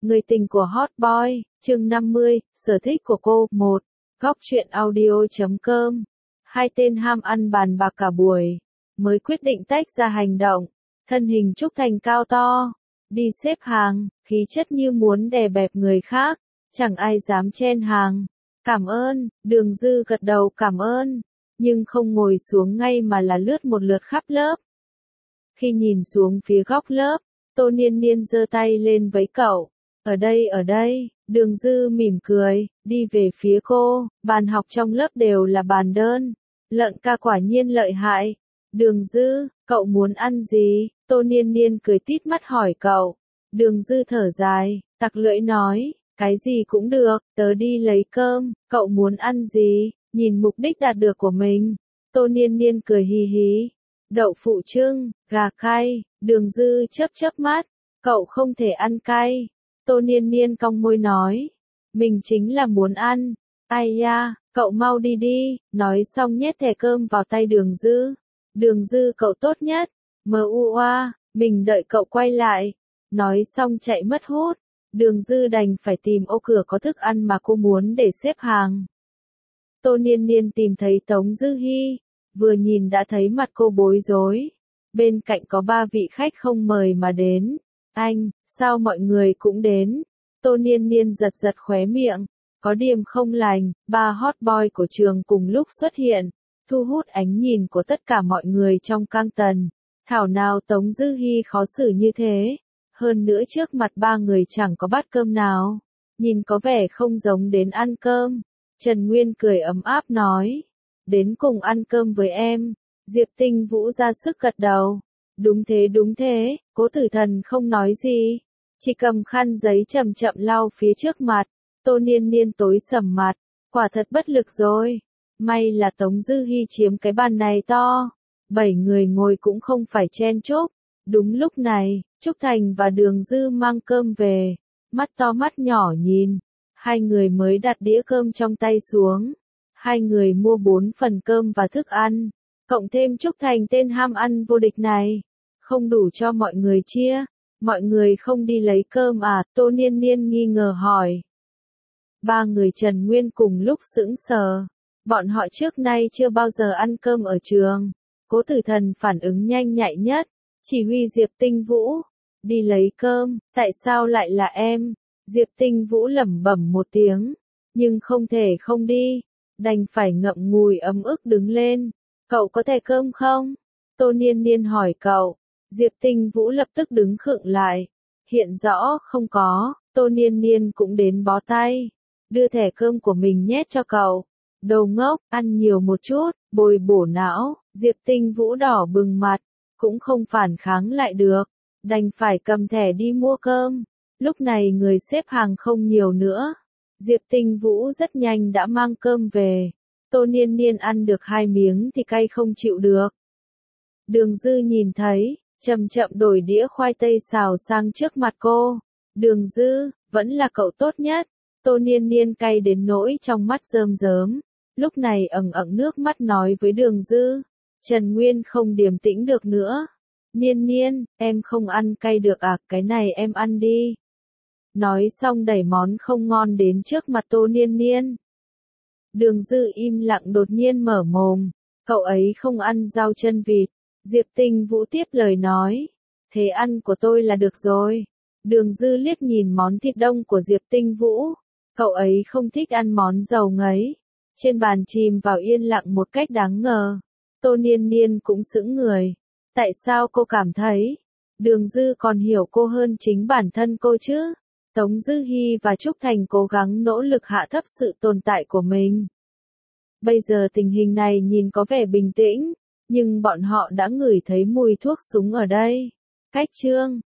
Người tình của Hot Boy, chương 50, sở thích của cô, 1. Góc truyện audio.com. Hai tên ham ăn bàn bạc cả buổi, mới quyết định tách ra hành động. Thân hình Trúc Thành cao to, đi xếp hàng, khí chất như muốn đè bẹp người khác, chẳng ai dám chen hàng. Cảm ơn, Đường Dư gật đầu cảm ơn, nhưng không ngồi xuống ngay mà là lướt một lượt khắp lớp. Khi nhìn xuống phía góc lớp, Tô Niên Niên giơ tay lên với cậu. Ở đây, Đường Dư mỉm cười, đi về phía cô, bàn học trong lớp đều là bàn đơn. Lợn ca quả nhiên lợi hại. Đường Dư, cậu muốn ăn gì? Tô Niên Niên cười tít mắt hỏi cậu. Đường Dư thở dài, tặc lưỡi nói, cái gì cũng được, tớ đi lấy cơm, cậu muốn ăn gì? Nhìn mục đích đạt được của mình. Tô Niên Niên cười hì hì. Đậu phụ trưng, gà cay, Đường Dư chớp mắt, cậu không thể ăn cay. Tô Niên Niên cong môi nói, mình chính là muốn ăn. Ai da, cậu mau đi đi, nói xong nhét thẻ cơm vào tay Đường Dư. Đường Dư cậu tốt nhất, M.U.A, mình đợi cậu quay lại. Nói xong chạy mất hút, Đường Dư đành phải tìm ô cửa có thức ăn mà cô muốn để xếp hàng. Tô Niên Niên tìm thấy Tống Dư Hi, vừa nhìn đã thấy mặt cô bối rối. Bên cạnh có 3 vị khách không mời mà đến. Anh, sao mọi người cũng đến? Tô Niên Niên giật khóe miệng. Có điểm không lành, 3 hot boy của trường cùng lúc xuất hiện, thu hút ánh nhìn của tất cả mọi người trong căng tần. Thảo nào Tống Dư Hi khó xử như thế. Hơn nữa trước mặt 3 người chẳng có bát cơm nào. Nhìn có vẻ không giống đến ăn cơm. Trần Nguyên cười ấm áp nói. Đến cùng ăn cơm với em. Diệp Tinh Vũ ra sức gật đầu. Đúng thế, Cố Tử Thần không nói gì. Chỉ cầm khăn giấy chậm chậm lau phía trước mặt. Tô Niên Niên tối sầm mặt. Quả thật bất lực rồi. May là Tống Dư Hi chiếm cái bàn này to. 7 người ngồi cũng không phải chen chúc. Đúng lúc này, Trúc Thành và Đường Dư mang cơm về. Mắt to mắt nhỏ nhìn. Hai người mới đặt đĩa cơm trong tay xuống. Hai người mua 4 phần cơm và thức ăn. Cộng thêm Trúc Thành tên ham ăn vô địch này. Không đủ cho mọi người chia. Mọi người không đi lấy cơm à? Tô Niên Niên nghi ngờ hỏi. 3 người Trần Nguyên cùng lúc sững sờ. Bọn họ trước nay chưa bao giờ ăn cơm ở trường. Cố Tử Thần phản ứng nhanh nhạy nhất. Chỉ huy Diệp Tinh Vũ. Đi lấy cơm, tại sao lại là em? Diệp Tinh Vũ lẩm bẩm một tiếng. Nhưng không thể không đi. Đành phải ngậm ngùi ấm ức đứng lên. Cậu có thẻ cơm không? Tô Niên Niên hỏi cậu. Diệp Tinh Vũ lập tức đứng khựng lại. Hiện rõ không có. Tô Niên Niên cũng đến bó tay. Đưa thẻ cơm của mình nhét cho cậu. Đồ ngốc, ăn nhiều một chút, bồi bổ não. Diệp Tinh Vũ đỏ bừng mặt. Cũng không phản kháng lại được. Đành phải cầm thẻ đi mua cơm. Lúc này người xếp hàng không nhiều nữa. Diệp Tinh Vũ rất nhanh đã mang cơm về. Tô Niên Niên ăn được 2 miếng thì cay không chịu được. Đường Dư nhìn thấy, chậm chậm đổi đĩa khoai tây xào sang trước mặt cô. Đường Dư, vẫn là cậu tốt nhất. Tô Niên Niên cay đến nỗi trong mắt rơm rớm. Lúc này ẩn nước mắt nói với Đường Dư. Trần Nguyên không điềm tĩnh được nữa. Niên Niên, em không ăn cay được à, cái này em ăn đi. Nói xong đẩy món không ngon đến trước mặt Tô Niên Niên. Đường Dư im lặng đột nhiên mở mồm. Cậu ấy không ăn rau chân vịt. Diệp Tinh Vũ tiếp lời nói. Thế ăn của tôi là được rồi. Đường Dư liếc nhìn món thịt đông của Diệp Tinh Vũ. Cậu ấy không thích ăn món dầu ngấy. Trên bàn chìm vào yên lặng một cách đáng ngờ. Tô Niên Niên cũng sững người. Tại sao cô cảm thấy? Đường Dư còn hiểu cô hơn chính bản thân cô chứ? Tống Dư Hi và Trúc Thành cố gắng nỗ lực hạ thấp sự tồn tại của mình. Bây giờ tình hình này nhìn có vẻ bình tĩnh, nhưng bọn họ đã ngửi thấy mùi thuốc súng ở đây. Cách chương